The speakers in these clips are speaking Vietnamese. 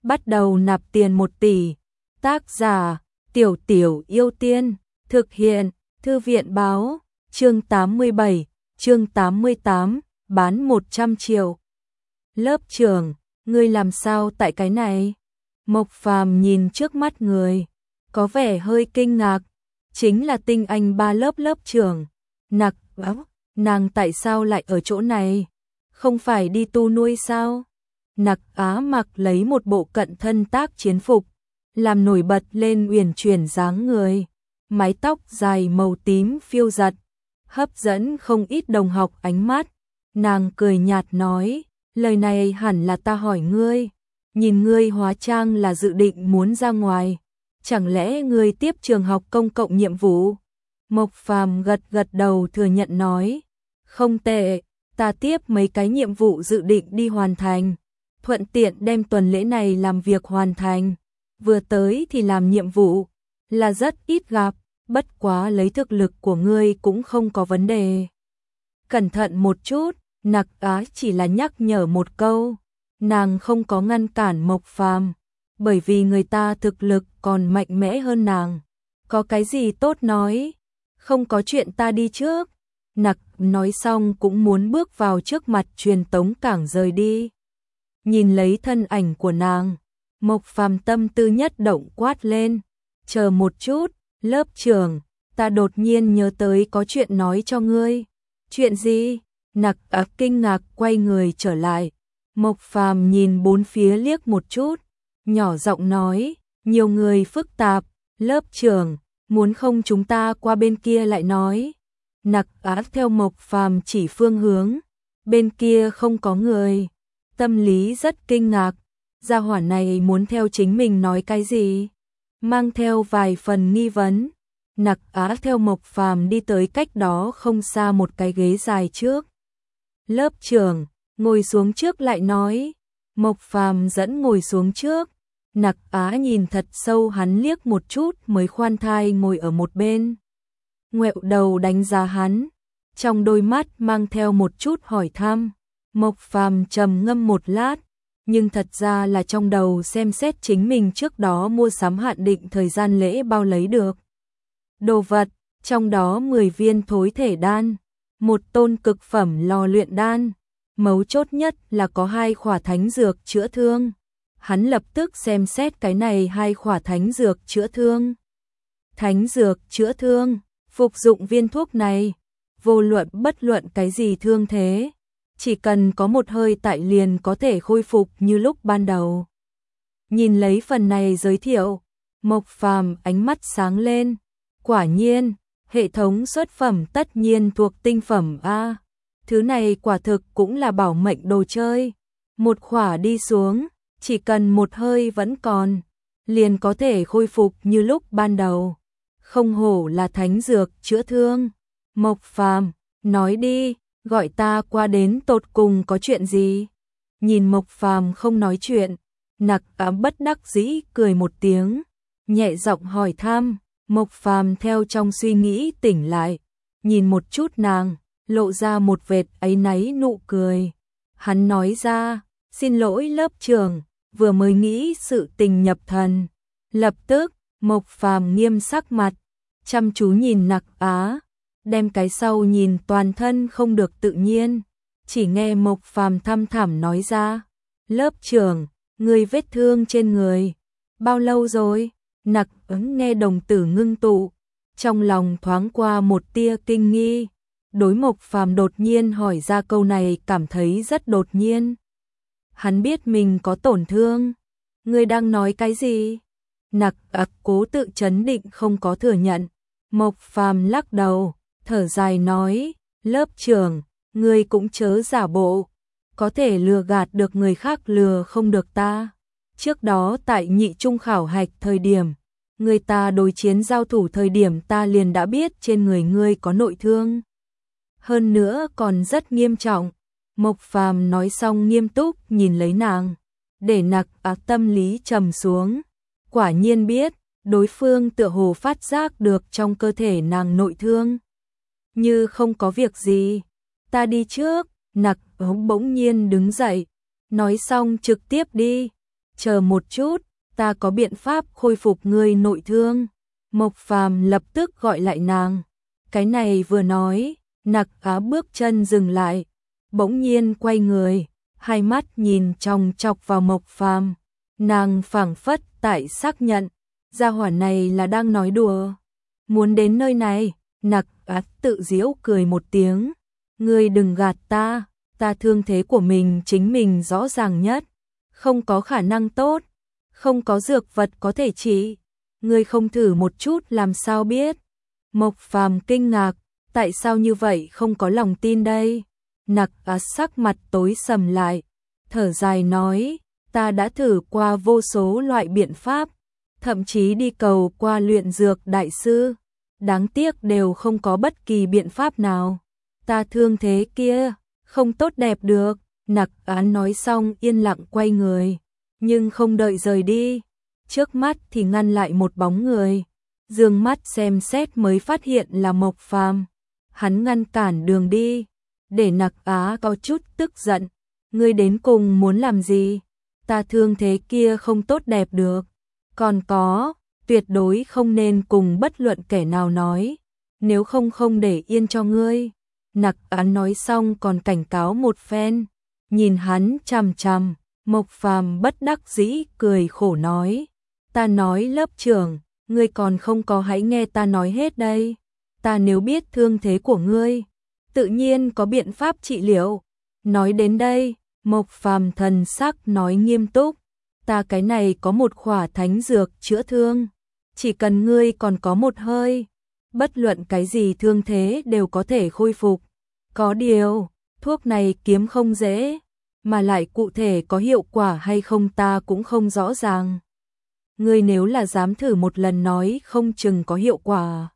bắt đầu nạp tiền 1 tỷ. Tác giả, Tiểu Tiểu Yêu Tiên, thực hiện, Thư viện báo, chương 87, chương 88, bán 100 triệu. Lớp trưởng, ngươi làm sao tại cái này? Mộc Phàm nhìn trước mắt người, có vẻ hơi kinh ngạc, chính là tinh anh 3 lớp lớp trưởng. Nặc áo, nàng tại sao lại ở chỗ này? Không phải đi tu nuôi sao? Nặc Á mặc lấy một bộ cận thân tác chiến phục, làm nổi bật lên uyển chuyển dáng người, mái tóc dài màu tím phiêu giật, hấp dẫn không ít đồng học ánh mắt. Nàng cười nhạt nói, lời này hẳn là ta hỏi ngươi, nhìn ngươi hóa trang là dự định muốn ra ngoài, chẳng lẽ ngươi tiếp trường học công cộng nhiệm vụ? Mộc Phàm gật gật đầu thừa nhận nói, không tệ, ta tiếp mấy cái nhiệm vụ dự định đi hoàn thành, thuận tiện đem tuần lễ này làm việc hoàn thành, vừa tới thì làm nhiệm vụ, là rất ít gặp, bất quá lấy thực lực của ngươi cũng không có vấn đề. Cẩn thận một chút, Nặc Á chỉ là nhắc nhở một câu, nàng không có ngăn cản Mộc Phàm, bởi vì người ta thực lực còn mạnh mẽ hơn nàng. Có cái gì tốt nói, không có chuyện ta đi trước. Nặc nói xong cũng muốn bước vào trước mặt truyền tống cảng rời đi. Nhìn lấy thân ảnh của nàng, Mộc Phàm tâm tư nhất động quát lên, chờ một chút, lớp trưởng, ta đột nhiên nhớ tới có chuyện nói cho ngươi. Chuyện gì? Nặc Á kinh ngạc quay người trở lại. Mộc Phàm nhìn bốn phía liếc một chút, nhỏ giọng nói, nhiều người phức tạp, lớp trưởng, muốn không chúng ta qua bên kia lại nói. Nặc Á theo Mộc Phàm chỉ phương hướng, bên kia không có người, tâm lý rất kinh ngạc, gia hỏa này muốn theo chính mình nói cái gì, mang theo vài phần nghi vấn. Nặc Á theo Mộc Phàm đi tới cách đó không xa một cái ghế dài trước. Lớp trưởng, ngồi xuống trước lại nói. Mộc Phàm dẫn ngồi xuống trước. Nặc Á nhìn thật sâu hắn liếc một chút mới khoan thai ngồi ở một bên. Ngoẹo đầu đánh giá hắn, trong đôi mắt mang theo một chút hỏi thăm. Mộc Phàm trầm ngâm một lát, nhưng thật ra là trong đầu xem xét chính mình trước đó mua sắm hạn định thời gian lễ bao lấy được đồ vật, trong đó 10 viên thối thể đan, một tôn cực phẩm lò luyện đan, mấu chốt nhất là có 2 khỏa thánh dược chữa thương. Hắn lập tức xem xét cái này 2 khỏa thánh dược chữa thương. Thánh dược chữa thương, phục dụng viên thuốc này, vô luận bất luận cái gì thương thế, chỉ cần có một hơi tại liền có thể khôi phục như lúc ban đầu. Nhìn lấy phần này giới thiệu, Mộc Phàm ánh mắt sáng lên, quả nhiên, hệ thống xuất phẩm tất nhiên thuộc tinh phẩm A. Thứ này quả thực cũng là bảo mệnh đồ chơi. Một khỏa đi xuống, chỉ cần một hơi vẫn còn, liền có thể khôi phục như lúc ban đầu. Không hổ là thánh dược chữa thương. Mộc Phàm, nói đi, gọi ta qua đến tột cùng có chuyện gì? Nhìn Mộc Phàm không nói chuyện, Nặc Á bất đắc dĩ cười một tiếng, nhẹ giọng hỏi thăm. Mộc Phàm theo trong suy nghĩ tỉnh lại, nhìn một chút nàng, lộ ra một vệt áy náy nụ cười. Hắn nói ra, xin lỗi lớp trưởng, vừa mới nghĩ sự tình nhập thần. Lập tức, Mộc Phàm nghiêm sắc mặt, chăm chú nhìn Nặc Á, đem cái sau nhìn toàn thân không được tự nhiên. Chỉ nghe Mộc Phàm thăm thẳm nói ra, lớp trưởng, người vết thương trên người, bao lâu rồi? Nặc ứng nghe đồng tử ngưng tụ, trong lòng thoáng qua một tia kinh nghi. Đối Mộc Phàm đột nhiên hỏi ra câu này cảm thấy rất đột nhiên. Hắn biết mình có tổn thương. Ngươi đang nói cái gì? Nặc cố tự trấn định không có thừa nhận. Mộc Phàm lắc đầu, thở dài nói, lớp trưởng, ngươi cũng chớ giả bộ, có thể lừa gạt được người khác lừa không được ta. Trước đó tại nhị trung khảo hạch thời điểm, người ta đối chiến giao thủ thời điểm ta liền đã biết trên người ngươi có nội thương. Hơn nữa còn rất nghiêm trọng. Mộc Phàm nói xong nghiêm túc nhìn lấy nàng, để Nặc Á tâm lý trầm xuống. Quả nhiên biết, đối phương tựa hồ phát giác được trong cơ thể nàng nội thương. Như không có việc gì, ta đi trước. Nặc Á bỗng nhiên đứng dậy, nói xong trực tiếp đi. chờ một chút, ta có biện pháp khôi phục ngươi nội thương. Mộc Phàm lập tức gọi lại nàng. Cái này vừa nói, Nặc Á bước chân dừng lại, bỗng nhiên quay người, hai mắt nhìn chòng chọc vào Mộc Phàm. Nàng phảng phất tại xác nhận, gia hỏa này là đang nói đùa. Muốn đến nơi này, Nặc Á tự giễu cười một tiếng. Ngươi đừng gạt ta, ta thương thế của mình chính mình rõ ràng nhất. Không có khả năng tốt, không có dược vật có thể trị. Ngươi không thử một chút làm sao biết. Mộc Phàm kinh ngạc, tại sao như vậy không có lòng tin đây? Nặc Á sắc mặt tối sầm lại, thở dài nói, ta đã thử qua vô số loại biện pháp, thậm chí đi cầu qua luyện dược đại sư, đáng tiếc đều không có bất kỳ biện pháp nào. Ta thương thế kia, không tốt đẹp được. Nặc Á nói xong yên lặng quay người, nhưng không đợi rời đi, trước mắt thì ngăn lại một bóng người. Dương mắt xem xét mới phát hiện là Mộc Phàm. Hắn ngăn cản đường đi, để Nặc Á có chút tức giận. Ngươi đến cùng muốn làm gì? Ta thương thế kia không tốt đẹp được. Còn có, tuyệt đối không nên cùng bất luận kẻ nào nói, nếu không không để yên cho ngươi. Nặc Á nói xong còn cảnh cáo một phen, nhìn hắn chằm chằm. Mộc Phàm bất đắc dĩ cười khổ nói, ta nói lớp trưởng, ngươi còn không có hãy nghe ta nói hết đây. Ta nếu biết thương thế của ngươi, tự nhiên có biện pháp trị liệu. Nói đến đây, Mộc Phàm thần sắc nói nghiêm túc, ta cái này có một khỏa thánh dược chữa thương, chỉ cần ngươi còn có một hơi, bất luận cái gì thương thế đều có thể khôi phục. Có điều, thuốc này kiếm không dễ, mà lại cụ thể có hiệu quả hay không ta cũng không rõ ràng. Ngươi nếu là dám thử một lần nói không chừng có hiệu quả.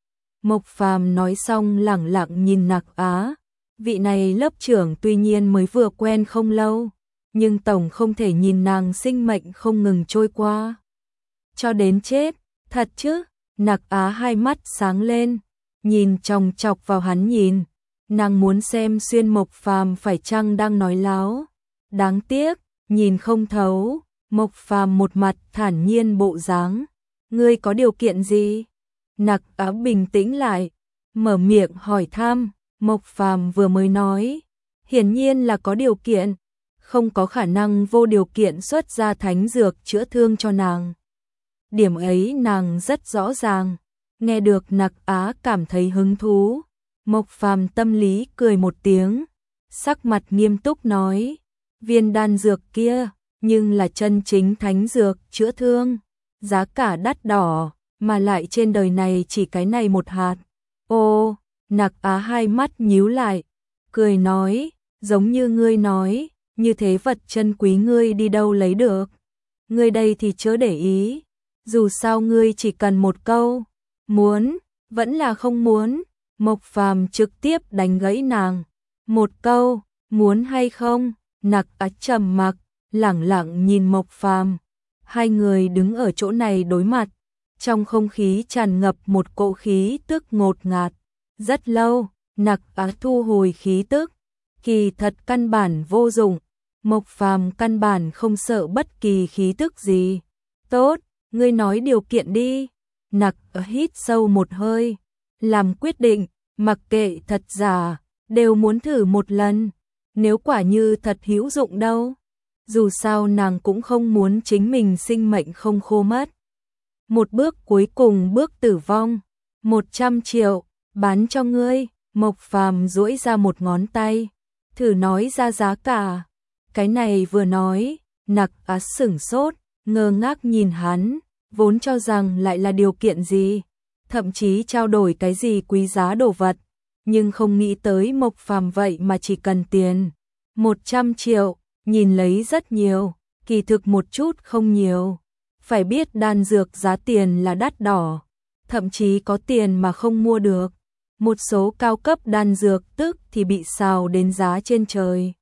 Mộc Phàm nói xong lẳng lặng nhìn Nặc Á. Vị này lớp trưởng tuy nhiên mới vừa quen không lâu, nhưng tổng không thể nhìn nàng sinh mệnh không ngừng trôi qua. Cho đến chết, thật chứ? Nặc Á hai mắt sáng lên, nhìn chòng chọc vào hắn nhìn. Nàng muốn xem xuyên Mộc Phàm phải chăng đang nói láo. Đáng tiếc, nhìn không thấu. Mộc Phàm một mặt thản nhiên bộ dáng. Ngươi có điều kiện gì? Nặc Á bình tĩnh lại, mở miệng hỏi thăm. Mộc Phàm vừa mới nói, hiển nhiên là có điều kiện, không có khả năng vô điều kiện xuất ra thánh dược chữa thương cho nàng. Điểm ấy nàng rất rõ ràng. Nghe được Nặc Á cảm thấy hứng thú, Mộc Phàm tâm lý cười một tiếng, sắc mặt nghiêm túc nói, viên đan dược kia, nhưng là chân chính thánh dược chữa thương, giá cả đắt đỏ, mà lại trên đời này chỉ cái này một hạt. Ô, Nặc Á hai mắt nhíu lại, cười nói, giống như ngươi nói, như thế vật chân quý ngươi đi đâu lấy được. Ngươi đây thì chớ để ý, dù sao ngươi chỉ cần một câu, muốn, vẫn là không muốn. Mộc Phàm trực tiếp đánh gãy nàng, một câu, muốn hay không? Nặc Á trầm mặc, lẳng lặng nhìn Mộc Phàm. Hai người đứng ở chỗ này đối mặt, trong không khí tràn ngập một cỗ khí tức ngột ngạt. Rất lâu, Nặc Á thu hồi khí tức, kỳ thật căn bản vô dụng. Mộc Phàm căn bản không sợ bất kỳ khí tức gì. Tốt, ngươi nói điều kiện đi. Nặc Á hít sâu một hơi, làm quyết định, mặc kệ thật giả, đều muốn thử một lần. Nếu quả như thật hữu dụng đâu, dù sao nàng cũng không muốn chính mình sinh mệnh không khô mất. Một bước cuối cùng bước tử vong, 100 triệu, bán cho ngươi. Mộc Phàm duỗi ra một ngón tay, thử nói ra giá cả. Cái này vừa nói, Nặc Á sửng sốt, ngơ ngác nhìn hắn, vốn cho rằng lại là điều kiện gì, thậm chí trao đổi cái gì quý giá đồ vật, nhưng không nghĩ tới Mộc Phàm vậy mà chỉ cần tiền. 100 triệu, nhìn lấy rất nhiều, kỳ thực một chút không nhiều. Phải biết đan dược giá tiền là đắt đỏ, thậm chí có tiền mà không mua được. Một số cao cấp đan dược tức thì bị xào đến giá trên trời.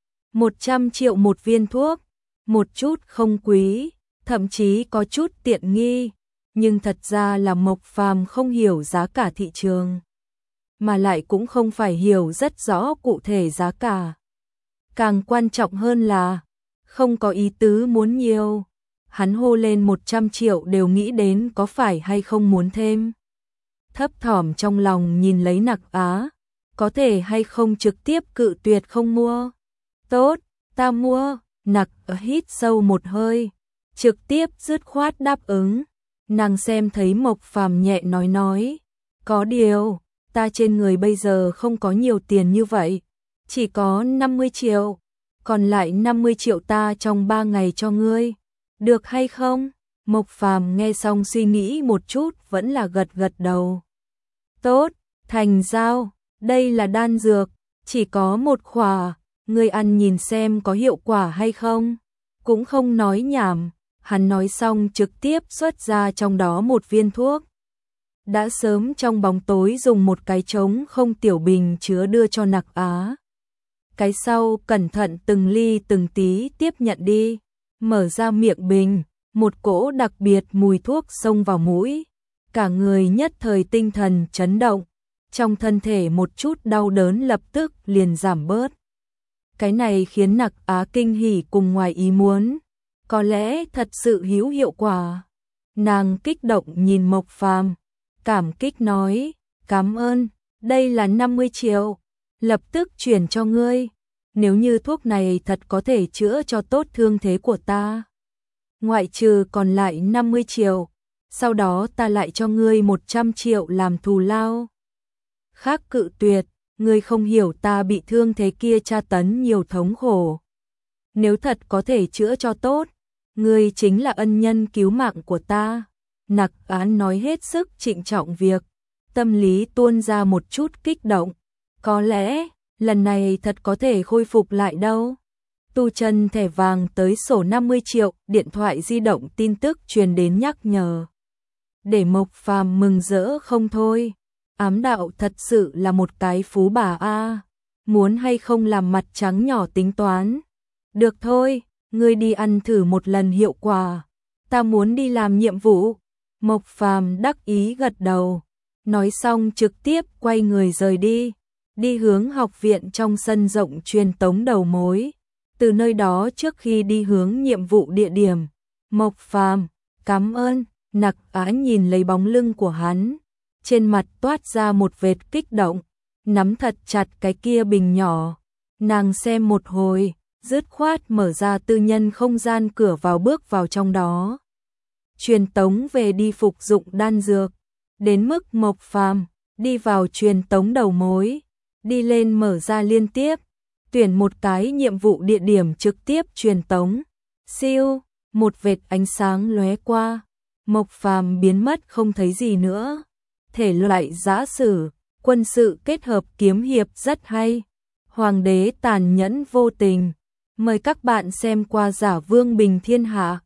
100 triệu một viên thuốc, một chút không quý, thậm chí có chút tiện nghi, nhưng thật ra là Mộc Phàm không hiểu giá cả thị trường, mà lại cũng không phải hiểu rất rõ cụ thể giá cả. Càng quan trọng hơn là không có ý tứ muốn nhiều. Hắn hô lên 100 triệu đều nghĩ đến có phải hay không muốn thêm. Thấp thỏm trong lòng nhìn lấy Nặc Á, có thể hay không trực tiếp cự tuyệt không mua. Tốt, ta mua. Nặc Á hít sâu một hơi, trực tiếp dứt khoát đáp ứng. Nàng xem thấy Mộc Phàm nhẹ nói, có điều, ta trên người bây giờ không có nhiều tiền như vậy, chỉ có 50 triệu, còn lại 50 triệu ta trong 3 ngày cho ngươi, được hay không? Mộc Phàm nghe xong suy nghĩ một chút vẫn là gật đầu. Tốt, thành giao, đây là đan dược, chỉ có một khỏa, ngươi ăn nhìn xem có hiệu quả hay không, cũng không nói nhảm. Hắn nói xong trực tiếp xuất ra trong đó một viên thuốc. Đã sớm trong bóng tối dùng một cái trống không tiểu bình chứa đưa cho Nặc Á. Cái sau cẩn thận từng ly từng tí tiếp nhận đi, mở ra miệng bình, một cỗ đặc biệt mùi thuốc xông vào mũi. Cả người nhất thời tinh thần chấn động, trong thân thể một chút đau đớn lập tức liền giảm bớt. Cái này khiến Nặc Á kinh hỉ cùng ngoài ý muốn. Có lẽ thật sự hữu hiệu quả. Nàng kích động nhìn Mộc Phàm, cảm kích nói, cảm ơn, đây là 50 triệu, lập tức chuyển cho ngươi. Nếu như thuốc này thật có thể chữa cho tốt thương thế của ta, ngoại trừ còn lại 50 triệu, sau đó ta lại cho ngươi 100 triệu làm thù lao. Khác cự tuyệt, ngươi không hiểu ta bị thương thế kia tra tấn nhiều thống khổ. Nếu thật có thể chữa cho tốt, ngươi chính là ân nhân cứu mạng của ta. Nặc Á nói hết sức trịnh trọng việc, tâm lý tuôn ra một chút kích động. Có lẽ, lần này thật có thể khôi phục lại đâu. Tu chân thẻ vàng tới sổ 50 triệu, điện thoại di động tin tức truyền đến nhắc nhở. Để Mộc Phàm mừng rỡ không thôi. Ám đạo thật sự là một cái phú bà a. Muốn hay không làm mặt trắng nhỏ tính toán. Được thôi, ngươi đi ăn thử một lần hiệu quả. Ta muốn đi làm nhiệm vụ. Mộc Phàm đắc ý gật đầu. Nói xong trực tiếp quay người rời đi. Đi hướng học viện trong sân rộng truyền tống đầu mối. Từ nơi đó trước khi đi hướng nhiệm vụ địa điểm. Mộc Phàm, cảm ơn. Nặc Á nhìn lấy bóng lưng của hắn. Trên mặt toát ra một vệt kích động. Nắm thật chặt cái kia bình nhỏ. Nàng xem một hồi, dứt khoát mở ra tư nhân không gian cửa vào bước vào trong đó. Truyền tống về đi phục dụng đan dược. Đến mức Mộc Phàm đi vào truyền tống đầu mối. Đi lên mở ra liên tiếp. Tuyển một cái nhiệm vụ địa điểm trực tiếp truyền tống. Siêu, một vệt ánh sáng lóe qua. Mộc Phàm biến mất không thấy gì nữa. Thể loại giã sử, quân sự kết hợp kiếm hiệp rất hay. Hoàng đế tàn nhẫn vô tình. Mời các bạn xem qua Giả Vương Bình Thiên Hạ.